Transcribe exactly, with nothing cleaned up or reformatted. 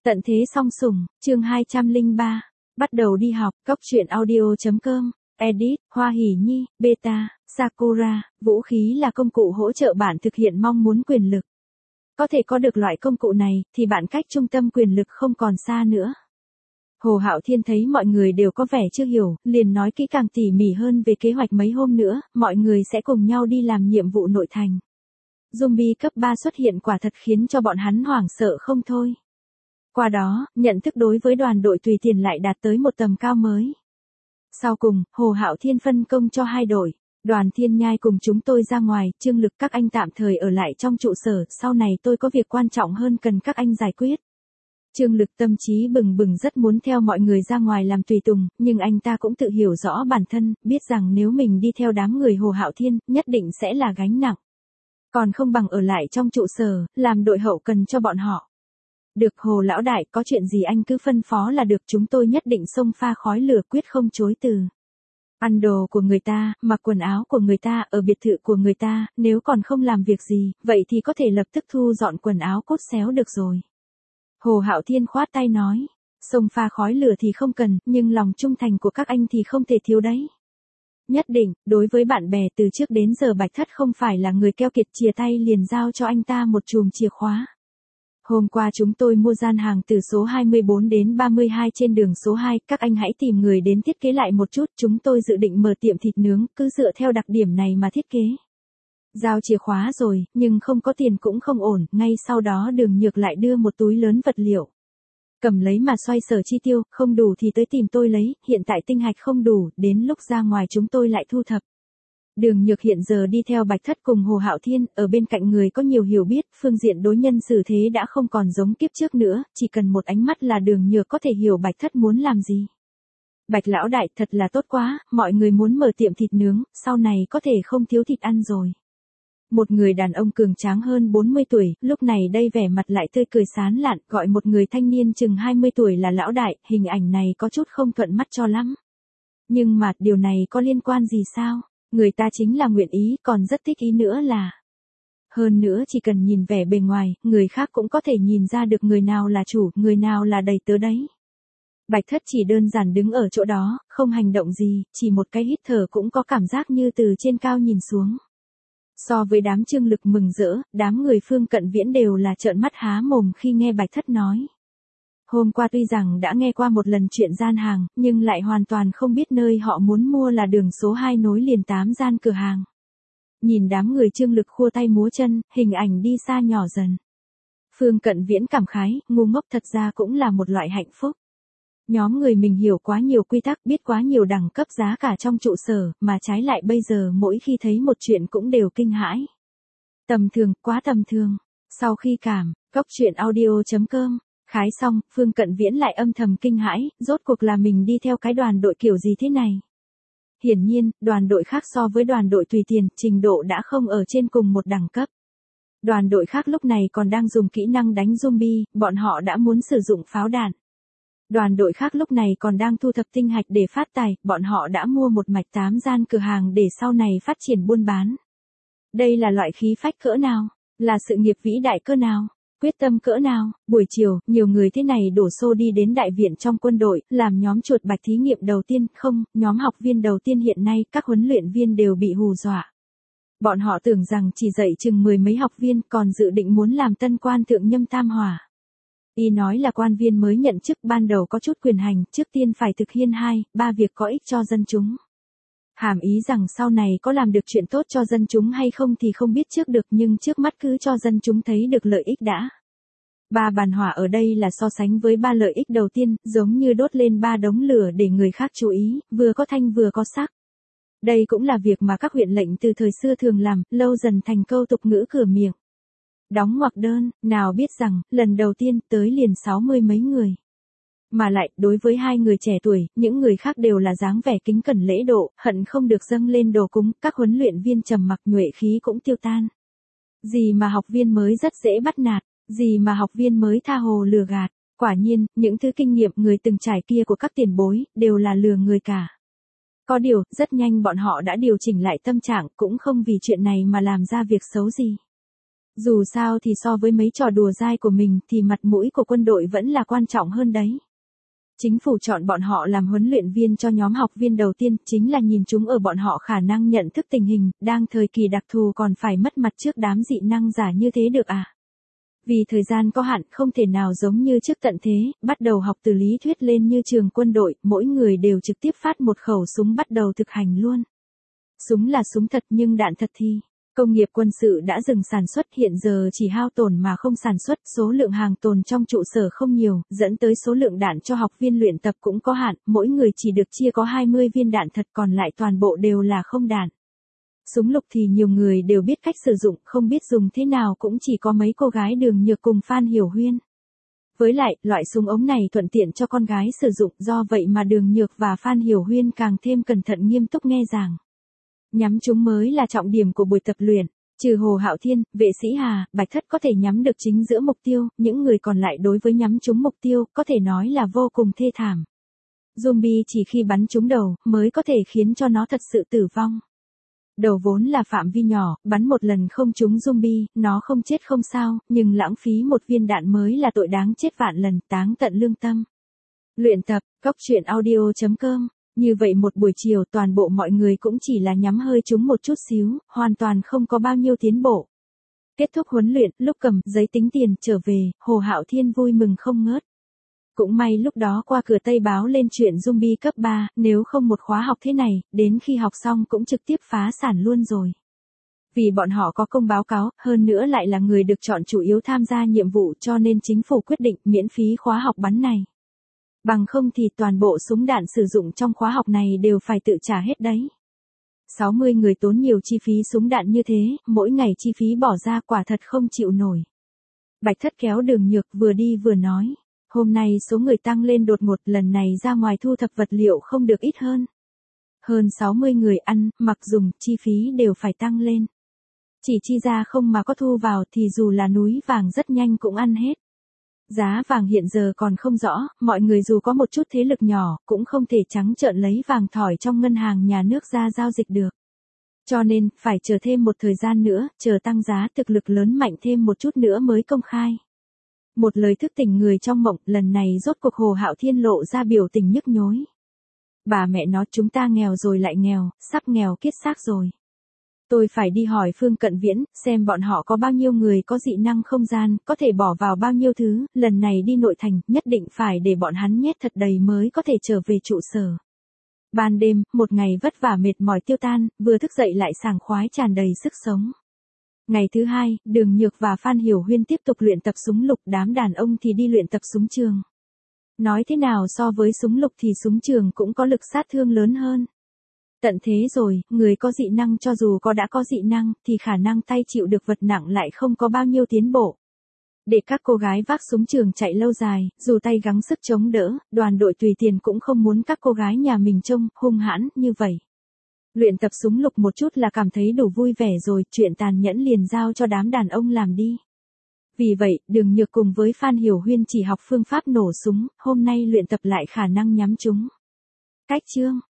Tận thế song sủng, chương hai trăm lẻ ba. Bắt đầu đi học, Cóc truyện audio.com, edit, Hoa Hỷ Nhi, beta, Sakura, vũ khí là công cụ hỗ trợ bạn thực hiện mong muốn quyền lực. Có thể có được loại công cụ này, thì bạn cách trung tâm quyền lực không còn xa nữa. Hồ Hạo Thiên thấy mọi người đều có vẻ chưa hiểu, liền nói kỹ càng tỉ mỉ hơn về kế hoạch mấy hôm nữa, mọi người sẽ cùng nhau đi làm nhiệm vụ nội thành. Zombie cấp ba xuất hiện quả thật khiến cho bọn hắn hoảng sợ không thôi. Qua đó, nhận thức đối với đoàn đội Tùy Tiền lại đạt tới một tầm cao mới. Sau cùng, Hồ Hạo Thiên phân công cho hai đội. Đoàn Thiên Nhai cùng chúng tôi ra ngoài, Trương Lực các anh tạm thời ở lại trong trụ sở, sau này tôi có việc quan trọng hơn cần các anh giải quyết. Trương Lực tâm trí bừng bừng rất muốn theo mọi người ra ngoài làm tùy tùng, nhưng anh ta cũng tự hiểu rõ bản thân, biết rằng nếu mình đi theo đám người Hồ Hạo Thiên, nhất định sẽ là gánh nặng. Còn không bằng ở lại trong trụ sở, làm đội hậu cần cho bọn họ. Được Hồ lão đại, có chuyện gì anh cứ phân phó là được, chúng tôi nhất định xông pha khói lửa quyết không chối từ. Ăn đồ của người ta, mặc quần áo của người ta, ở biệt thự của người ta, nếu còn không làm việc gì, vậy thì có thể lập tức thu dọn quần áo cốt xéo được rồi. Hồ Hạo Thiên khoát tay nói, xông pha khói lửa thì không cần, nhưng lòng trung thành của các anh thì không thể thiếu đấy. Nhất định, đối với bạn bè từ trước đến giờ Bạch Thất không phải là người keo kiệt, chìa tay liền giao cho anh ta một chùm chìa khóa. Hôm qua chúng tôi mua gian hàng từ số hai mươi bốn đến ba mươi hai trên đường số hai, các anh hãy tìm người đến thiết kế lại một chút, chúng tôi dự định mở tiệm thịt nướng, cứ dựa theo đặc điểm này mà thiết kế. Giao chìa khóa rồi, nhưng không có tiền cũng không ổn, ngay sau đó Đường Nhược lại đưa một túi lớn vật liệu. Cầm lấy mà xoay sở chi tiêu, không đủ thì tới tìm tôi lấy, hiện tại tinh hạch không đủ, đến lúc ra ngoài chúng tôi lại thu thập. Đường Nhược hiện giờ đi theo Bạch Thất cùng Hồ Hạo Thiên, ở bên cạnh người có nhiều hiểu biết, phương diện đối nhân xử thế đã không còn giống kiếp trước nữa, chỉ cần một ánh mắt là Đường Nhược có thể hiểu Bạch Thất muốn làm gì. Bạch lão đại, thật là tốt quá, mọi người muốn mở tiệm thịt nướng, sau này có thể không thiếu thịt ăn rồi. Một người đàn ông cường tráng hơn bốn mươi tuổi, lúc này đây vẻ mặt lại tươi cười sán lạn, gọi một người thanh niên chừng hai mươi tuổi là lão đại, hình ảnh này có chút không thuận mắt cho lắm. Nhưng mà, điều này có liên quan gì sao? Người ta chính là nguyện ý, còn rất thích ý nữa là. Hơn nữa chỉ cần nhìn vẻ bề ngoài, người khác cũng có thể nhìn ra được người nào là chủ, người nào là đầy tớ đấy. Bạch Thất chỉ đơn giản đứng ở chỗ đó, không hành động gì, chỉ một cái hít thở cũng có cảm giác như từ trên cao nhìn xuống. So với đám Trương Lực mừng rỡ, đám người Phương Cận Viễn đều là trợn mắt há mồm khi nghe Bạch Thất nói. Hôm qua tuy rằng đã nghe qua một lần chuyện gian hàng, nhưng lại hoàn toàn không biết nơi họ muốn mua là đường số hai nối liền tám gian cửa hàng. Nhìn đám người Trương Lực khua tay múa chân, hình ảnh đi xa nhỏ dần. Phương Cận Viễn cảm khái, ngu ngốc thật ra cũng là một loại hạnh phúc. Nhóm người mình hiểu quá nhiều quy tắc, biết quá nhiều đẳng cấp giá cả trong trụ sở, mà trái lại bây giờ mỗi khi thấy một chuyện cũng đều kinh hãi. Tầm thường, quá tầm thường. Sau khi cảm, Cóc truyện audio.com khái xong, Phương Cận Viễn lại âm thầm kinh hãi, rốt cuộc là mình đi theo cái đoàn đội kiểu gì thế này. Hiển nhiên, đoàn đội khác so với đoàn đội Tùy Tiền, trình độ đã không ở trên cùng một đẳng cấp. Đoàn đội khác lúc này còn đang dùng kỹ năng đánh zombie, bọn họ đã muốn sử dụng pháo đạn. Đoàn đội khác lúc này còn đang thu thập tinh hạch để phát tài, bọn họ đã mua một mạch tám gian cửa hàng để sau này phát triển buôn bán. Đây là loại khí phách cỡ nào? Là sự nghiệp vĩ đại cỡ nào? Quyết tâm cỡ nào? Buổi chiều, nhiều người thế này đổ xô đi đến đại viện trong quân đội, làm nhóm chuột bạch thí nghiệm đầu tiên, không, nhóm học viên đầu tiên hiện nay, các huấn luyện viên đều bị hù dọa. Bọn họ tưởng rằng chỉ dạy chừng mười mấy học viên, còn dự định muốn làm tân quan thượng nhâm tam hỏa. Y nói là quan viên mới nhận chức ban đầu có chút quyền hành, trước tiên phải thực hiện hai, ba việc có ích cho dân chúng. Hàm ý rằng sau này có làm được chuyện tốt cho dân chúng hay không thì không biết trước được, nhưng trước mắt cứ cho dân chúng thấy được lợi ích đã. Ba bàn hỏa ở đây là so sánh với ba lợi ích đầu tiên, giống như đốt lên ba đống lửa để người khác chú ý, vừa có thanh vừa có sắc. Đây cũng là việc mà các huyện lệnh từ thời xưa thường làm, lâu dần thành câu tục ngữ cửa miệng. Đóng ngoặc đơn, nào biết rằng, lần đầu tiên tới liền sáu mươi mấy người. Mà lại, đối với hai người trẻ tuổi, những người khác đều là dáng vẻ kính cẩn lễ độ, hận không được dâng lên đồ cúng, các huấn luyện viên trầm mặc nhuệ khí cũng tiêu tan. Gì mà học viên mới rất dễ bắt nạt, gì mà học viên mới tha hồ lừa gạt, quả nhiên, những thứ kinh nghiệm người từng trải kia của các tiền bối, đều là lừa người cả. Có điều, rất nhanh bọn họ đã điều chỉnh lại tâm trạng, cũng không vì chuyện này mà làm ra việc xấu gì. Dù sao thì so với mấy trò đùa dai của mình thì mặt mũi của quân đội vẫn là quan trọng hơn đấy. Chính phủ chọn bọn họ làm huấn luyện viên cho nhóm học viên đầu tiên chính là nhìn chúng ở bọn họ khả năng nhận thức tình hình, đang thời kỳ đặc thù còn phải mất mặt trước đám dị năng giả như thế được à? Vì thời gian có hạn không thể nào giống như trước tận thế, bắt đầu học từ lý thuyết lên như trường quân đội, mỗi người đều trực tiếp phát một khẩu súng bắt đầu thực hành luôn. Súng là súng thật nhưng đạn thật thì. Công nghiệp quân sự đã dừng sản xuất hiện giờ chỉ hao tồn mà không sản xuất, số lượng hàng tồn trong trụ sở không nhiều, dẫn tới số lượng đạn cho học viên luyện tập cũng có hạn, mỗi người chỉ được chia có hai mươi viên đạn thật còn lại toàn bộ đều là không đạn. Súng lục thì nhiều người đều biết cách sử dụng, không biết dùng thế nào cũng chỉ có mấy cô gái Đường Nhược cùng Phan Hiểu Huyên. Với lại, loại súng ống này thuận tiện cho con gái sử dụng, do vậy mà Đường Nhược và Phan Hiểu Huyên càng thêm cẩn thận nghiêm túc nghe giảng. Nhắm chúng mới là trọng điểm của buổi tập luyện, trừ Hồ Hạo Thiên, Vệ Sĩ Hà, Bạch Thất có thể nhắm được chính giữa mục tiêu, những người còn lại đối với nhắm trúng mục tiêu, có thể nói là vô cùng thê thảm. Zombie chỉ khi bắn trúng đầu, mới có thể khiến cho nó thật sự tử vong. Đầu vốn là phạm vi nhỏ, bắn một lần không trúng zombie, nó không chết không sao, nhưng lãng phí một viên đạn mới là tội đáng chết vạn lần, táng tận lương tâm. Luyện tập, cóc truyện audio chấm com. Như vậy một buổi chiều toàn bộ mọi người cũng chỉ là nhắm hơi trúng một chút xíu, hoàn toàn không có bao nhiêu tiến bộ. Kết thúc huấn luyện, lúc cầm giấy tính tiền trở về, Hồ Hạo Thiên vui mừng không ngớt. Cũng may lúc đó qua cửa Tây báo lên chuyện zombie cấp ba, nếu không một khóa học thế này, đến khi học xong cũng trực tiếp phá sản luôn rồi. Vì bọn họ có công báo cáo, hơn nữa lại là người được chọn chủ yếu tham gia nhiệm vụ cho nên chính phủ quyết định miễn phí khóa học bắn này. Bằng không thì toàn bộ súng đạn sử dụng trong khóa học này đều phải tự trả hết đấy. sáu mươi người tốn nhiều chi phí súng đạn như thế, mỗi ngày chi phí bỏ ra quả thật không chịu nổi. Bạch Thất kéo Đường Nhược vừa đi vừa nói. Hôm nay số người tăng lên đột ngột, lần này ra ngoài thu thập vật liệu không được ít hơn. Hơn sáu mươi người ăn, mặc dùng, chi phí đều phải tăng lên. Chỉ chi ra không mà có thu vào thì dù là núi vàng rất nhanh cũng ăn hết. Giá vàng hiện giờ còn không rõ, mọi người dù có một chút thế lực nhỏ, cũng không thể trắng trợn lấy vàng thỏi trong ngân hàng nhà nước ra giao dịch được. Cho nên, phải chờ thêm một thời gian nữa, chờ tăng giá thực lực lớn mạnh thêm một chút nữa mới công khai. Một lời thức tỉnh người trong mộng, lần này rốt cuộc Hồ Hạo Thiên lộ ra biểu tình nhức nhối. Bà mẹ nó chúng ta nghèo rồi lại nghèo, sắp nghèo kiết xác rồi. Tôi phải đi hỏi Phương Cận Viễn, xem bọn họ có bao nhiêu người có dị năng không gian, có thể bỏ vào bao nhiêu thứ, lần này đi nội thành, nhất định phải để bọn hắn nhét thật đầy mới có thể trở về trụ sở. Ban đêm, một ngày vất vả mệt mỏi tiêu tan, vừa thức dậy lại sảng khoái tràn đầy sức sống. Ngày thứ hai, Đường Nhược và Phan Hiểu Huyên tiếp tục luyện tập súng lục, đám đàn ông thì đi luyện tập súng trường. Nói thế nào so với súng lục thì súng trường cũng có lực sát thương lớn hơn. Tận thế rồi, người có dị năng cho dù có đã có dị năng, thì khả năng tay chịu được vật nặng lại không có bao nhiêu tiến bộ. Để các cô gái vác súng trường chạy lâu dài, dù tay gắng sức chống đỡ, đoàn đội tùy tiền cũng không muốn các cô gái nhà mình trông hung hãn như vậy. Luyện tập súng lục một chút là cảm thấy đủ vui vẻ rồi, chuyện tàn nhẫn liền giao cho đám đàn ông làm đi. Vì vậy, Đường Nhược cùng với Phan Hiểu Huyên chỉ học phương pháp nổ súng, hôm nay luyện tập lại khả năng nhắm chúng. Cách chương